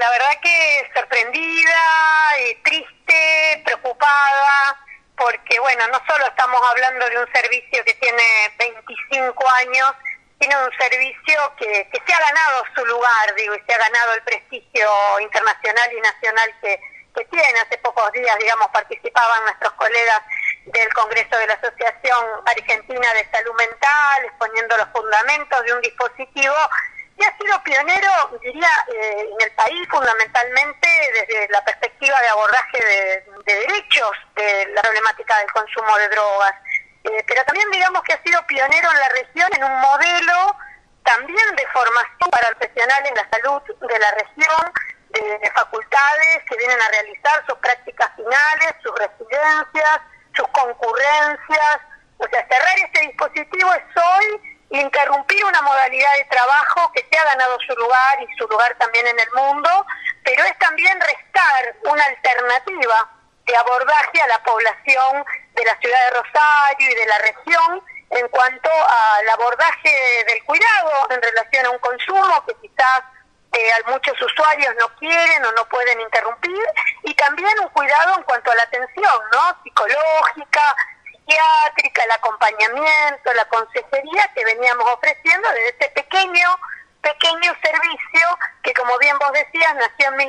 la verdad que sorprendida, triste, preocupada, porque bueno, no solo estamos hablando de un servicio que tiene 25 años, sino de un servicio que se ha ganado su lugar, digo, y se ha ganado el prestigio internacional y nacional que tiene. Hace pocos días, digamos, participaban nuestros colegas del Congreso de la Asociación Argentina de Salud Mental, exponiendo los fundamentos de un dispositivo que ha sido pionero, diría, en el país, fundamentalmente desde la perspectiva de abordaje de derechos de la problemática del consumo de drogas. Pero también digamos que ha sido pionero en la región en un modelo también de formación para profesionales de la salud de la región, de facultades que vienen a realizar sus prácticas finales, sus residencias, sus concurrencias. O sea, cerrar este dispositivo es hoy interrumpir una modalidad de trabajo que se ha ganado su lugar y su lugar también en el mundo, pero es también restar una alternativa de abordaje a la población de la ciudad de Rosario y de la región en cuanto al abordaje del cuidado en relación a un consumo que quizás muchos usuarios no quieren o no pueden interrumpir, y también un cuidado en cuanto a la atención, ¿no?, psicológica, psiquiátrica, el acompañamiento, la consejería que veníamos ofreciendo desde este pequeño servicio que, como bien vos decías, nació en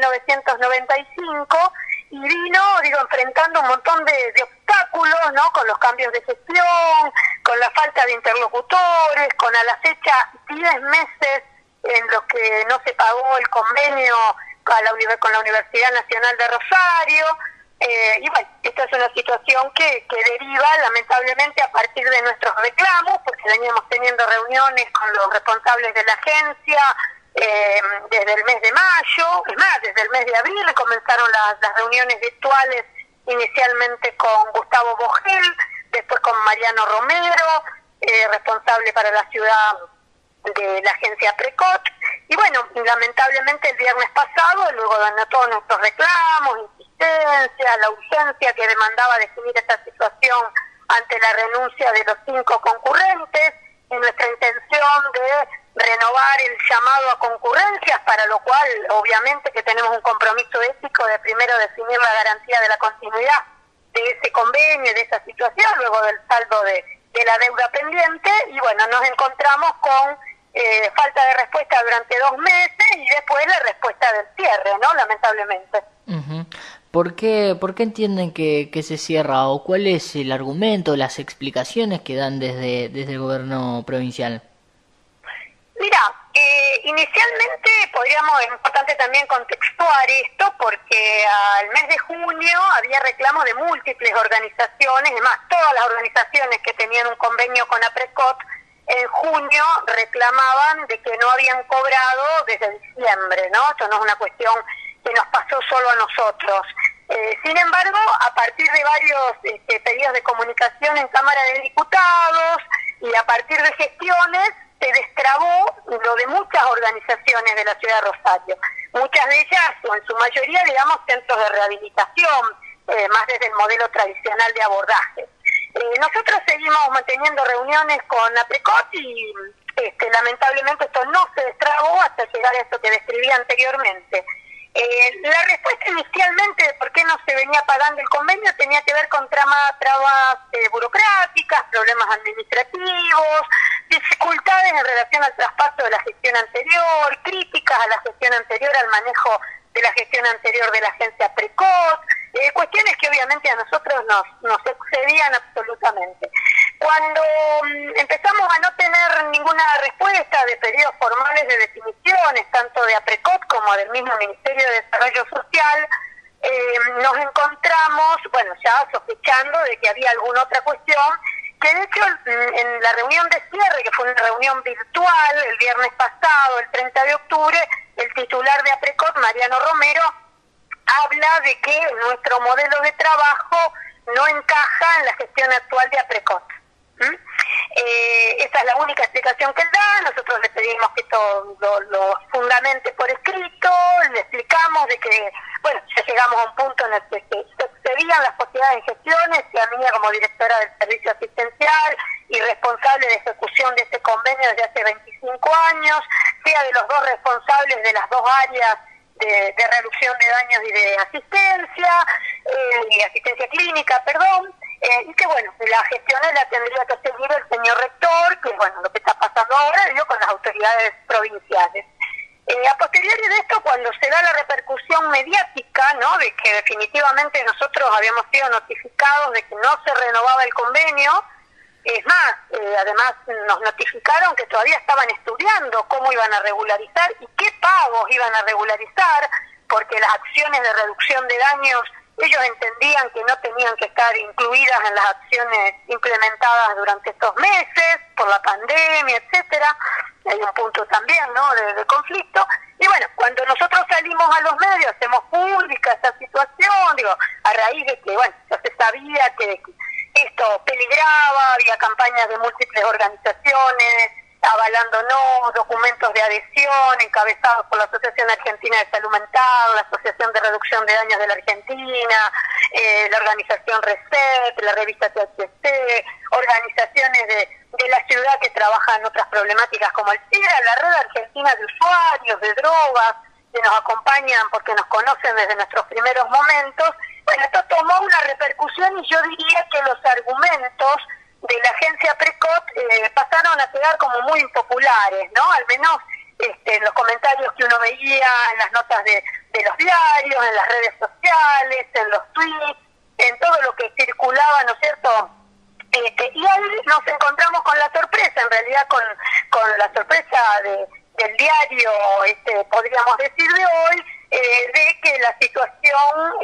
1995 y vino, enfrentando un montón de obstáculos, ¿no?, con los cambios de gestión, con la falta de interlocutores, con a la fecha 10 meses en los que no se pagó el convenio con la Universidad Nacional de Rosario. Y bueno, esta es una situación que deriva lamentablemente a partir de nuestros reclamos, porque veníamos teniendo reuniones con los responsables de la agencia desde el mes de mayo. Es más, desde el mes de abril comenzaron las reuniones virtuales, inicialmente con Gustavo Bogel, después con Mariano Romero, responsable para la ciudad de la agencia Precot. Y bueno, lamentablemente el viernes pasado, luego de todos nuestros reclamos, insistencia, la urgencia que demandaba definir esta situación ante la renuncia de los 5 concurrentes, y nuestra intención de renovar el llamado a concurrencias, para lo cual obviamente que tenemos un compromiso ético de primero definir la garantía de la continuidad de ese convenio, de esa situación, luego del saldo de la deuda pendiente, y bueno, nos encontramos con falta de respuesta durante 2 meses y después la respuesta del cierre, ¿no?, lamentablemente. Uh-huh. ¿Por qué entienden que se cierra, o cuál es el argumento, las explicaciones que dan desde el gobierno provincial? Mira, inicialmente es importante también contextuar esto, porque al mes de junio había reclamos de múltiples organizaciones, además todas las organizaciones que tenían un convenio con APRECOT en junio reclamaban de que no habían cobrado desde diciembre, ¿no? Esto no es una cuestión que nos pasó solo a nosotros. Sin embargo, a partir de varios pedidos de comunicación en Cámara de Diputados y a partir de gestiones, se destrabó lo de muchas organizaciones de la ciudad de Rosario. Muchas de ellas, o en su mayoría, centros de rehabilitación, más desde el modelo tradicional de abordaje. Nosotros seguimos manteniendo reuniones con APRECOT y lamentablemente esto no se destrabó hasta llegar a esto que describí anteriormente. La respuesta inicialmente de por qué no se venía pagando el convenio tenía que ver con trabas burocráticas, problemas administrativos, dificultades en relación al traspaso de la gestión anterior, críticas a la gestión anterior, al manejo de la gestión anterior de la agencia Precot, cuestiones que obviamente a nosotros nos excedían absolutamente. Cuando empezamos a no tener ninguna respuesta de pedidos formales de definiciones, tanto de APRECOT como del mismo Ministerio de Desarrollo Social, nos encontramos, ya sospechando de que había alguna otra cuestión, que de hecho en la reunión de cierre, que fue una reunión virtual el viernes pasado, el 30 de octubre, el titular de APRECOT, Mariano Romero, habla de que nuestro modelo de trabajo no encaja en la gestión actual de APRECOT. Esa es la única explicación que él da. Nosotros le pedimos que todo lo fundamente por escrito, le explicamos de que, ya llegamos a un punto en el que se excedían las posibilidades de gestiones, y a mí como directora del servicio asistencial y responsable de ejecución de este convenio desde hace 25 años, sea de los 2 responsables de las 2 áreas de reducción de daños y asistencia clínica, perdón, y que bueno, la gestión la tendría que seguir el señor rector, que bueno, lo que está pasando ahora, digo, con las autoridades provinciales. A posteriori de esto, cuando se da la repercusión mediática, ¿no?, de que definitivamente nosotros habíamos sido notificados de que no se renovaba el convenio, es más, además nos notificaron que todavía estaban estudiando cómo iban a regularizar y qué pagos iban a regularizar, porque las acciones de reducción de daños, ellos entendían que no tenían que estar incluidas en las acciones implementadas durante estos meses, por la pandemia, etcétera. Hay un punto también, ¿no?, de conflicto. Y bueno, cuando nosotros salimos a los medios, hacemos pública esta situación, digo, a raíz de que, bueno, ya se sabía que esto peligraba, había campañas de múltiples organizaciones avalándonos, documentos de adhesión encabezados por la Asociación Argentina de Salud Mental, la Asociación de Reducción de Daños de la Argentina, la organización RECET, la revista THC, organizaciones de la ciudad que trabajan en otras problemáticas como el SIDA, la Red Argentina de Usuarios de Drogas, que nos acompañan porque nos conocen desde nuestros primeros momentos. Bueno, esto tomó una repercusión y yo diría que los argumentos de la agencia Precot pasaron a quedar como muy impopulares, ¿no? Al menos en los comentarios que uno veía, en las notas de los diarios, en las redes sociales, en los tweets, en todo lo que circulaba, ¿no es cierto? Y ahí nos encontramos con la sorpresa, en realidad con la sorpresa del diario, podríamos decir, de hoy, de que la situación,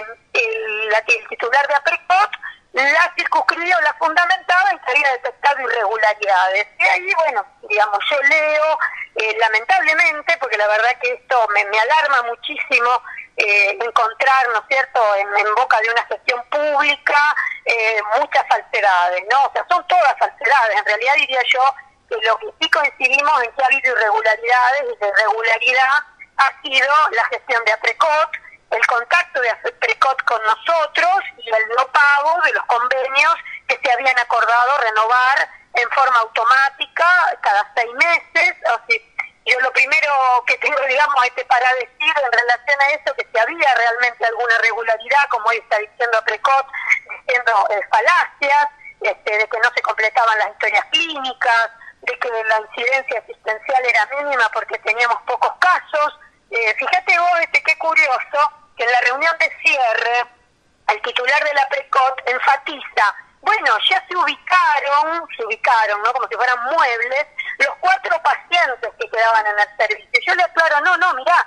el titular de APRECOT la circunscribió, la fundamentaba y se había detectado irregularidades. Y ahí, bueno, digamos, yo leo, lamentablemente, porque la verdad que esto me alarma muchísimo, encontrar, ¿no es cierto?, en boca de una gestión pública, muchas falsedades, ¿no? O sea, son todas falsedades. En realidad diría yo que lo que sí coincidimos en que ha habido irregularidades, y de irregularidad ha sido la gestión de APRECOT, el contacto de APRECOT con nosotros y el no pago de los convenios que se habían acordado renovar en forma automática cada 6 meses. O sea, yo lo primero que tengo, digamos, para decir en relación a eso, que si había realmente alguna irregularidad, como hoy está diciendo APRECOT, diciendo falacias, de que no se completaban las historias clínicas, de que la incidencia asistencial era mínima porque teníamos pocos casos. Fíjate vos, qué curioso, que en la reunión de cierre, el titular de la Precot enfatiza, bueno, ya se ubicaron, ¿no?, como si fueran muebles, los 4 pacientes que quedaban en el servicio. Yo le aclaro, no, mirá,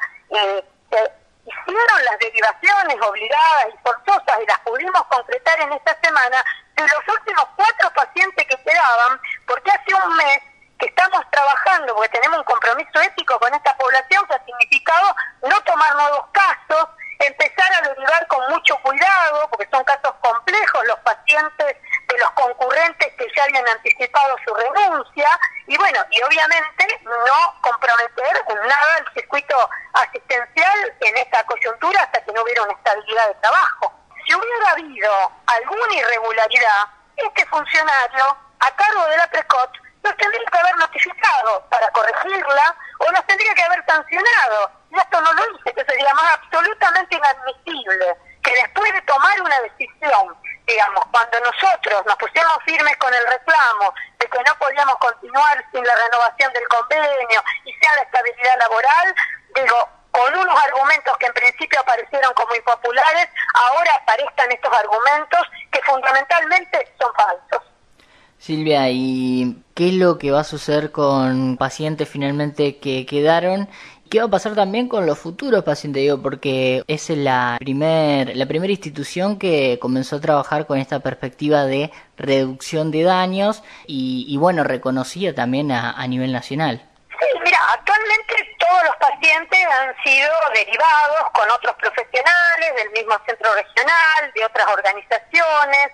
se hicieron las derivaciones obligadas y forzosas y las pudimos concretar en esta semana de los últimos 4 pacientes que quedaban, porque hace un mes que estamos trabajando, porque tenemos un compromiso ético con esta población que ha significado no tomar nuevos casos, empezar a derivar con mucho cuidado, porque son casos complejos los pacientes de los concurrentes que ya habían anticipado su renuncia, y bueno, y obviamente no comprometer en nada el circuito asistencial en esta coyuntura hasta que no hubiera una estabilidad de trabajo. Si hubiera habido alguna irregularidad, este funcionario, a cargo de la Precot, nos tendría que haber notificado para corregirla o nos tendría que haber sancionado. Y esto no lo hice, que sería más absolutamente inadmisible que después de tomar una decisión, digamos, cuando nosotros nos pusimos firmes con el reclamo de que no podíamos continuar sin la renovación del convenio y sea la estabilidad laboral, digo, con unos argumentos que en principio aparecieron como impopulares, ahora aparezcan estos argumentos que fundamentalmente son falsos. Silvia, ¿y qué es lo que va a suceder con pacientes finalmente que quedaron? ¿Qué va a pasar también con los futuros pacientes? Digo, porque es la primera institución que comenzó a trabajar con esta perspectiva de reducción de daños y bueno, reconocida también a nivel nacional. Sí, mira, actualmente todos los pacientes han sido derivados con otros profesionales del mismo centro regional, de otras organizaciones,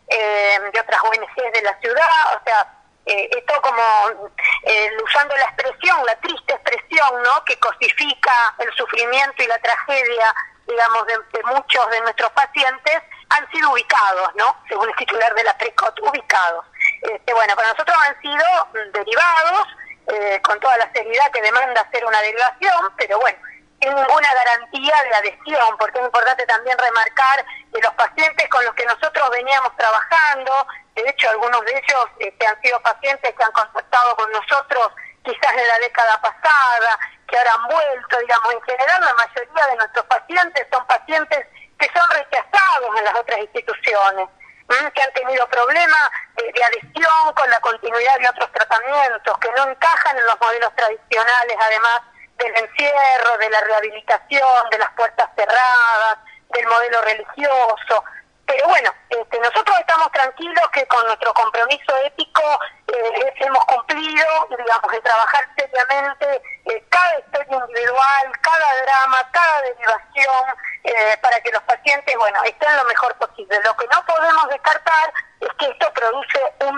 de otras ONGs de la ciudad. O sea, esto como usando la expresión, la triste expresión, ¿no?, que cosifica el sufrimiento y la tragedia, digamos, de muchos de nuestros pacientes, han sido ubicados, ¿no?, según el titular de la Precot, ubicados. Bueno, para nosotros han sido derivados con toda la seriedad que demanda hacer una derivación, pero bueno, sin ninguna garantía de adhesión, porque es importante también remarcar que los pacientes con los que nosotros veníamos trabajando, de hecho algunos de ellos han sido pacientes que han contactado con nosotros quizás en la década pasada, que ahora han vuelto, digamos, en general la mayoría de nuestros pacientes son pacientes que son rechazados en las otras instituciones, que han tenido problemas de adhesión con la continuidad de otros tratamientos, que no encajan en los modelos tradicionales, además del encierro, de la rehabilitación, de las puertas cerradas, del modelo religioso. Pero bueno, nosotros estamos tranquilos que con nuestro compromiso ético hemos cumplido, digamos, en trabajar seriamente cada historia individual, cada drama, cada derivación, para que los pacientes, bueno, estén lo mejor posible. Lo que no podemos descartar es que esto produce un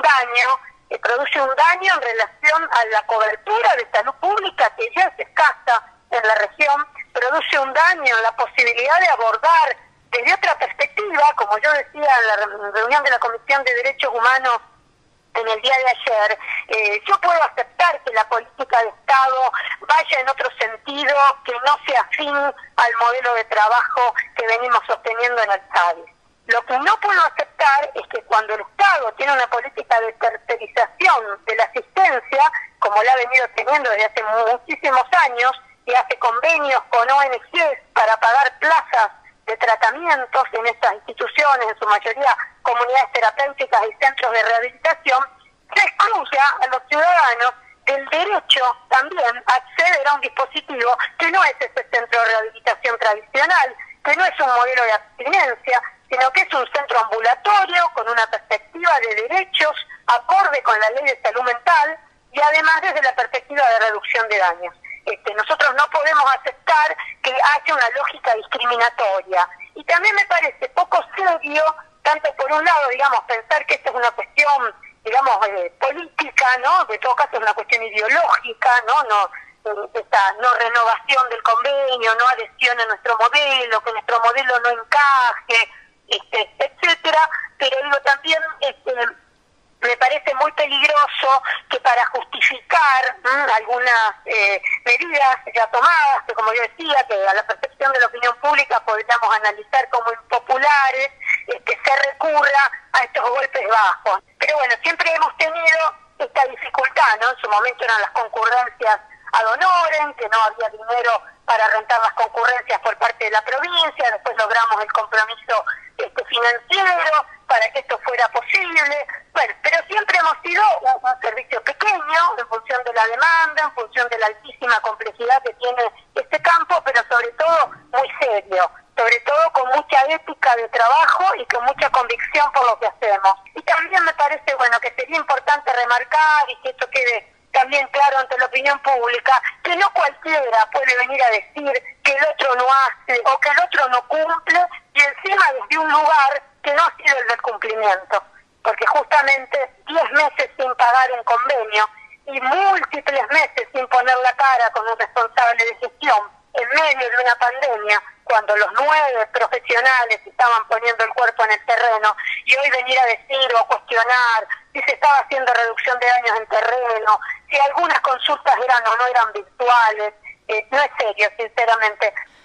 daño en relación a la cobertura de salud pública, que ya es escasa en la región, produce un daño en la posibilidad de abordar desde otra perspectiva, como yo decía en la reunión de la Comisión de Derechos Humanos en el día de ayer, yo puedo aceptar que la política de Estado vaya en otro sentido, que no sea afín al modelo de trabajo que venimos sosteniendo en el país. Lo que no puedo aceptar es que cuando el Estado tiene una política de tercerización de la asistencia, como la ha venido teniendo desde hace muchísimos años, y hace convenios con ONGs para pagar plazas de tratamientos en estas instituciones, en su mayoría comunidades terapéuticas y centros de rehabilitación, se excluya a los ciudadanos del derecho también a acceder a un dispositivo que no es ese centro de rehabilitación tradicional, que no es un modelo de abstinencia, sino que es un centro ambulatorio con una perspectiva de derechos acorde con la ley de salud mental y además desde la perspectiva de reducción de daños. Nosotros no podemos aceptar que haya una lógica discriminatoria. Y también me parece poco serio, tanto por un lado, digamos, pensar que esta es una cuestión, digamos, política, ¿no? De todo caso es una cuestión ideológica, esta no renovación del convenio, no adhesión a nuestro modelo, que nuestro modelo no encaje, etcétera. Pero digo también, me parece muy peligroso que para justificar algunas medidas ya tomadas, que como yo decía, que a la percepción de la opinión pública podríamos analizar como impopulares, se recurra a estos golpes bajos. Pero bueno, siempre hemos tenido esta dificultad, ¿no? En su momento eran las concurrencias ad honorem, que no había dinero para rentar las concurrencias por parte de la provincia, después logramos el compromiso financiero para que esto fuera posible. Bueno, pero siempre hemos sido un servicio pequeño en función de la demanda, en función de la altísima complejidad que tiene este campo, pero sobre todo muy serio, sobre todo con mucha ética de trabajo y con mucha convicción por lo que hacemos. Y también me parece, bueno, que sería importante remarcar y que esto quede también claro ante la opinión pública, que no cualquiera puede venir a decir que el otro no hace o que el otro no cumple y encima desde un lugar que no ha sido el del cumplimiento, porque justamente 10 meses sin pagar un convenio y múltiples meses sin poner la cara con un responsable de gestión en medio de una pandemia, cuando los 9 profesionales estaban poniendo el cuerpo en el terreno, y hoy venir a decir o cuestionar si se estaba haciendo reducción de daños en terreno, si algunas consultas eran o no eran virtuales, no es serio, sinceramente.